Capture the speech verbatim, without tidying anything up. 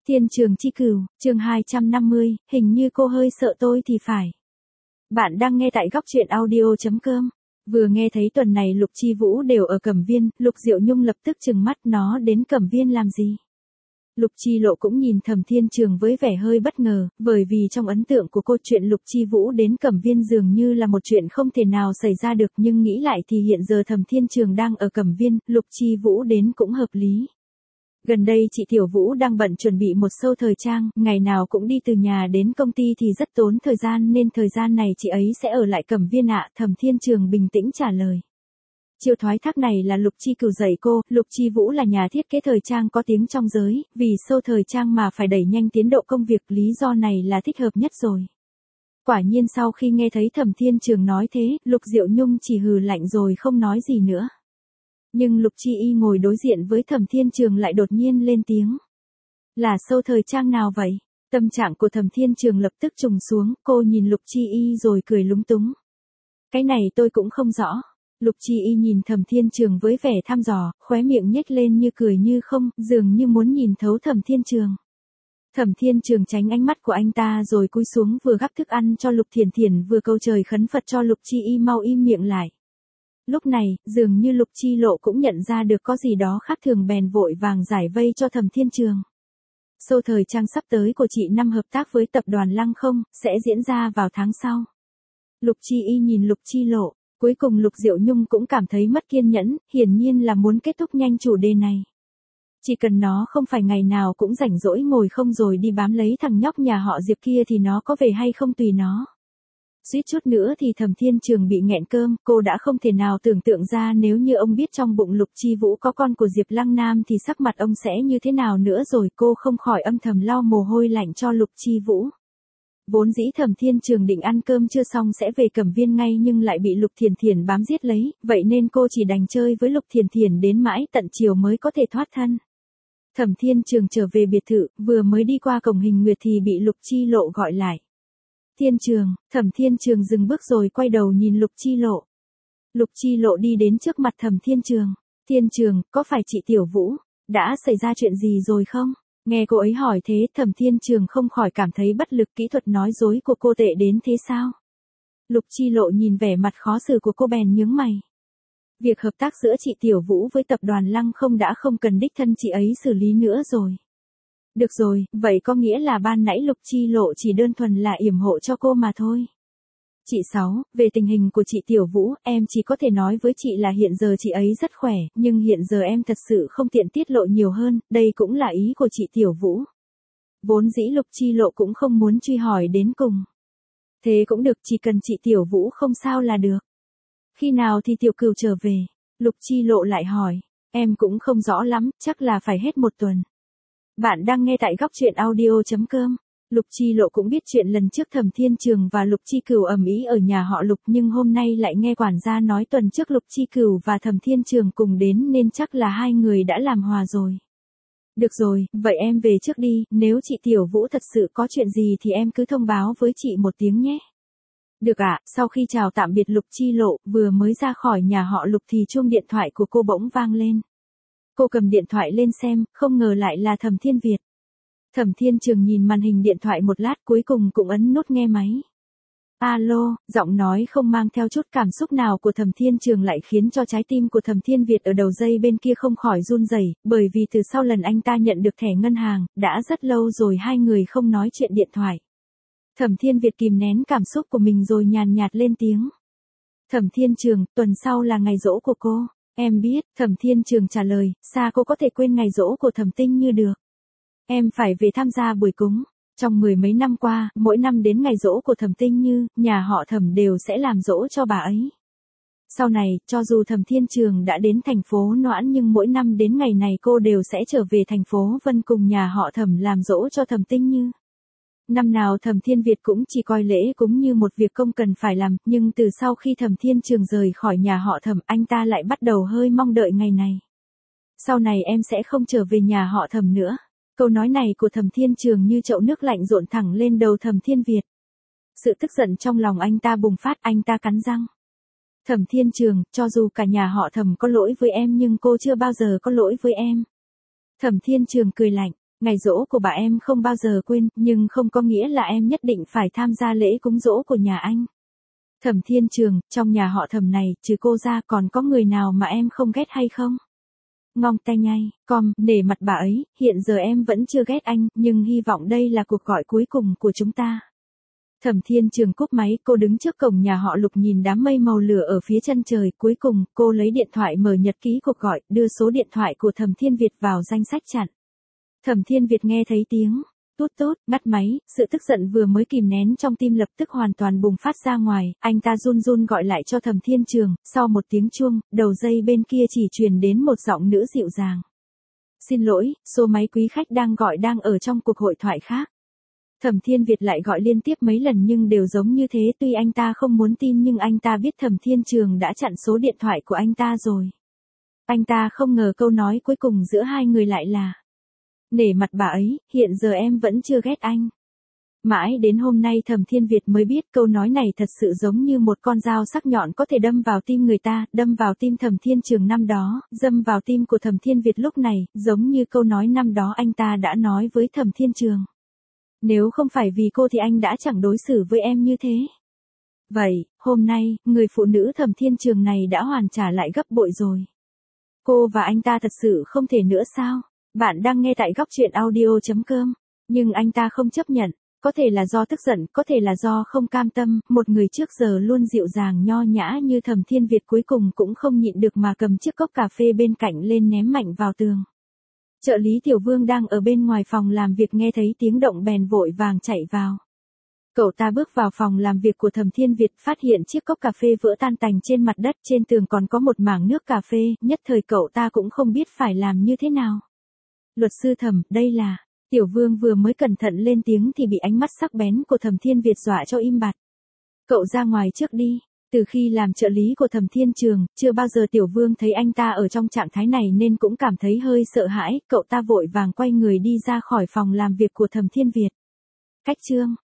Thiên Trường Chi Cửu, chương hai trăm năm mươi, hình như cô hơi sợ tôi thì phải. Bạn đang nghe tại góc truyện audio chấm com. Vừa nghe thấy tuần này Lục Chi Vũ đều ở Cẩm Viên, Lục Diệu Nhung lập tức trừng mắt, nó đến Cẩm Viên làm gì? Lục Chi Lộ cũng nhìn Thẩm Thiên Trường với vẻ hơi bất ngờ, bởi vì trong ấn tượng của cô chuyện Lục Chi Vũ đến Cẩm Viên dường như là một chuyện không thể nào xảy ra được, nhưng nghĩ lại thì hiện giờ Thẩm Thiên Trường đang ở Cẩm Viên, Lục Chi Vũ đến cũng hợp lý. Gần đây chị Tiểu Vũ đang bận chuẩn bị một show thời trang, ngày nào cũng đi từ nhà đến công ty thì rất tốn thời gian nên thời gian này chị ấy sẽ ở lại Cẩm Viên ạ, Thẩm Thiên Trường bình tĩnh trả lời. Chiêu thoái thác này là Lục Chi Cửu dạy cô, Lục Chi Vũ là nhà thiết kế thời trang có tiếng trong giới, vì show thời trang mà phải đẩy nhanh tiến độ công việc, lý do này là thích hợp nhất rồi. Quả nhiên sau khi nghe thấy Thẩm Thiên Trường nói thế, Lục Diệu Nhung chỉ hừ lạnh rồi không nói gì nữa. Nhưng Lục Chi Y ngồi đối diện với Thẩm Thiên Trường lại đột nhiên lên tiếng. Là show thời trang nào vậy? Tâm trạng của Thẩm Thiên Trường lập tức trùng xuống, cô nhìn Lục Chi Y rồi cười lúng túng. Cái này tôi cũng không rõ. Lục Chi Y nhìn Thẩm Thiên Trường với vẻ thăm dò, khóe miệng nhếch lên như cười như không, dường như muốn nhìn thấu Thẩm Thiên Trường. Thẩm Thiên Trường tránh ánh mắt của anh ta rồi cúi xuống vừa gắp thức ăn cho Lục Thiển Thiển vừa cầu trời khấn Phật cho Lục Chi Y mau im miệng lại. Lúc này, dường như Lục Chi Lộ cũng nhận ra được có gì đó khác thường bèn vội vàng giải vây cho Thẩm Thiên Trường. Show thời trang sắp tới của chị Năm hợp tác với tập đoàn Lăng Không, sẽ diễn ra vào tháng sau. Lục Chi Y nhìn Lục Chi Lộ, cuối cùng Lục Diệu Nhung cũng cảm thấy mất kiên nhẫn, hiển nhiên là muốn kết thúc nhanh chủ đề này. Chỉ cần nó không phải ngày nào cũng rảnh rỗi ngồi không rồi đi bám lấy thằng nhóc nhà họ Diệp kia thì nó có về hay không tùy nó. Suýt chút nữa thì Thẩm Thiên Trường bị nghẹn cơm, cô đã không thể nào tưởng tượng ra nếu như ông biết trong bụng Lục Chi Vũ có con của Diệp Lăng Nam thì sắc mặt ông sẽ như thế nào nữa rồi, cô không khỏi âm thầm lau mồ hôi lạnh cho Lục Chi Vũ. Vốn dĩ Thẩm Thiên Trường định ăn cơm chưa xong sẽ về Cẩm Viên ngay nhưng lại bị Lục Thiển Thiển bám giết lấy, vậy nên cô chỉ đành chơi với Lục Thiển Thiển đến mãi tận chiều mới có thể thoát thân. Thẩm Thiên Trường trở về biệt thự, vừa mới đi qua cổng Hình Nguyệt thì bị Lục Chi Lộ gọi lại. Thiên Trường, Thẩm Thiên Trường dừng bước rồi quay đầu nhìn Lục Chi Lộ. Lục Chi Lộ đi đến trước mặt Thẩm Thiên Trường. Thiên Trường, có phải chị Tiểu Vũ, đã xảy ra chuyện gì rồi không? Nghe cô ấy hỏi thế, Thẩm Thiên Trường không khỏi cảm thấy bất lực, kỹ thuật nói dối của cô tệ đến thế sao? Lục Chi Lộ nhìn vẻ mặt khó xử của cô bèn nhướng mày. Việc hợp tác giữa chị Tiểu Vũ với tập đoàn Lăng Không đã không cần đích thân chị ấy xử lý nữa rồi. Được rồi, vậy có nghĩa là ban nãy Lục Chi Lộ chỉ đơn thuần là yểm hộ cho cô mà thôi. Chị Sáu, về tình hình của chị Tiểu Vũ, em chỉ có thể nói với chị là hiện giờ chị ấy rất khỏe, nhưng hiện giờ em thật sự không tiện tiết lộ nhiều hơn, đây cũng là ý của chị Tiểu Vũ. Vốn dĩ Lục Chi Lộ cũng không muốn truy hỏi đến cùng. Thế cũng được, chỉ cần chị Tiểu Vũ không sao là được. Khi nào thì Tiểu Cửu trở về? Lục Chi Lộ lại hỏi, em cũng không rõ lắm, chắc là phải hết một tuần. Bạn đang nghe tại góc truyện audio chấm com. Lục Chi Lộ cũng biết chuyện lần trước Thẩm Thiên Trường và Lục Chi Cửu ầm ĩ ở nhà họ Lục, nhưng hôm nay lại nghe quản gia nói tuần trước Lục Chi Cửu và Thẩm Thiên Trường cùng đến nên chắc là hai người đã làm hòa rồi. Được rồi, vậy em về trước đi, nếu chị Tiểu Vũ thật sự có chuyện gì thì em cứ thông báo với chị một tiếng nhé. Được ạ, sau khi chào tạm biệt Lục Chi Lộ, vừa mới ra khỏi nhà họ Lục thì chuông điện thoại của cô bỗng vang lên. Cô cầm điện thoại lên xem, không ngờ lại là Thẩm Thiên Việt. Thẩm Thiên Trường nhìn màn hình điện thoại một lát cuối cùng cũng ấn nút nghe máy. Alo, giọng nói không mang theo chút cảm xúc nào của Thẩm Thiên Trường lại khiến cho trái tim của Thẩm Thiên Việt ở đầu dây bên kia không khỏi run rẩy, bởi vì từ sau lần anh ta nhận được thẻ ngân hàng, đã rất lâu rồi hai người không nói chuyện điện thoại. Thẩm Thiên Việt kìm nén cảm xúc của mình rồi nhàn nhạt lên tiếng. Thẩm Thiên Trường, tuần sau là ngày giỗ của cô. Em biết, Thẩm Thiên Trường trả lời, sao cô có thể quên ngày giỗ của Thẩm Tinh Như được. Em phải về tham gia buổi cúng. Trong mười mấy năm qua, mỗi năm đến ngày giỗ của Thẩm Tinh Như, nhà họ Thẩm đều sẽ làm giỗ cho bà ấy. Sau này, cho dù Thẩm Thiên Trường đã đến thành phố Noãn nhưng mỗi năm đến ngày này cô đều sẽ trở về thành phố Vân cùng nhà họ Thẩm làm giỗ cho Thẩm Tinh Như. Năm nào Thẩm Thiên Việt cũng chỉ coi lễ cúng như một việc công cần phải làm, nhưng từ sau khi Thẩm Thiên Trường rời khỏi nhà họ Thẩm, anh ta lại bắt đầu hơi mong đợi ngày này. Sau này em sẽ không trở về nhà họ Thẩm nữa. Câu nói này của Thẩm Thiên Trường như chậu nước lạnh dội thẳng lên đầu Thẩm Thiên Việt. Sự tức giận trong lòng anh ta bùng phát, anh ta cắn răng. Thẩm Thiên Trường, cho dù cả nhà họ Thẩm có lỗi với em nhưng cô chưa bao giờ có lỗi với em. Thẩm Thiên Trường cười lạnh. Ngày giỗ của bà em không bao giờ quên, nhưng không có nghĩa là em nhất định phải tham gia lễ cúng giỗ của nhà anh. Thẩm Thiên Trường, trong nhà họ Thẩm này, trừ cô ra còn có người nào mà em không ghét hay không? Ngong tay nhai, com, nể mặt bà ấy, hiện giờ em vẫn chưa ghét anh, nhưng hy vọng đây là cuộc gọi cuối cùng của chúng ta. Thẩm Thiên Trường cúp máy, cô đứng trước cổng nhà họ Lục nhìn đám mây màu lửa ở phía chân trời, cuối cùng, cô lấy điện thoại mở nhật ký cuộc gọi, đưa số điện thoại của Thẩm Thiên Việt vào danh sách chặn. Thẩm Thiên Việt nghe thấy tiếng tút tút, ngắt máy, sự tức giận vừa mới kìm nén trong tim lập tức hoàn toàn bùng phát ra ngoài, anh ta run run gọi lại cho Thẩm Thiên Trường, sau một tiếng chuông, đầu dây bên kia chỉ truyền đến một giọng nữ dịu dàng. Xin lỗi, số máy quý khách đang gọi đang ở trong cuộc hội thoại khác. Thẩm Thiên Việt lại gọi liên tiếp mấy lần nhưng đều giống như thế, tuy anh ta không muốn tin nhưng anh ta biết Thẩm Thiên Trường đã chặn số điện thoại của anh ta rồi. Anh ta không ngờ câu nói cuối cùng giữa hai người lại là: nể mặt bà ấy, hiện giờ em vẫn chưa ghét anh. Mãi đến hôm nay Thẩm Thiên Việt mới biết câu nói này thật sự giống như một con dao sắc nhọn có thể đâm vào tim người ta, đâm vào tim Thẩm Thiên Trường năm đó, đâm vào tim của Thẩm Thiên Việt lúc này, giống như câu nói năm đó anh ta đã nói với Thẩm Thiên Trường. Nếu không phải vì cô thì anh đã chẳng đối xử với em như thế. Vậy, hôm nay, người phụ nữ Thẩm Thiên Trường này đã hoàn trả lại gấp bội rồi. Cô và anh ta thật sự không thể nữa sao? Bạn đang nghe tại góc truyện audio chấm com. Nhưng anh ta không chấp nhận. Có thể là do tức giận, có thể là do không cam tâm, một người trước giờ luôn dịu dàng nho nhã như Thẩm Thiên Việt cuối cùng cũng không nhịn được mà cầm chiếc cốc cà phê bên cạnh lên ném mạnh vào tường. Trợ lý Tiểu Vương đang ở bên ngoài phòng làm việc nghe thấy tiếng động bèn vội vàng chạy vào. Cậu ta bước vào phòng làm việc của Thẩm Thiên Việt, phát hiện chiếc cốc cà phê vỡ tan tành trên mặt đất, trên tường còn có một mảng nước cà phê, nhất thời cậu ta cũng không biết phải làm như thế nào. Luật sư Thẩm, đây là... Tiểu Vương vừa mới cẩn thận lên tiếng thì bị ánh mắt sắc bén của Thẩm Thiên Việt dọa cho im bặt. Cậu ra ngoài trước đi. Từ khi làm trợ lý của Thẩm Thiên Trường, chưa bao giờ Tiểu Vương thấy anh ta ở trong trạng thái này nên cũng cảm thấy hơi sợ hãi, cậu ta vội vàng quay người đi ra khỏi phòng làm việc của Thẩm Thiên Việt. Cách chương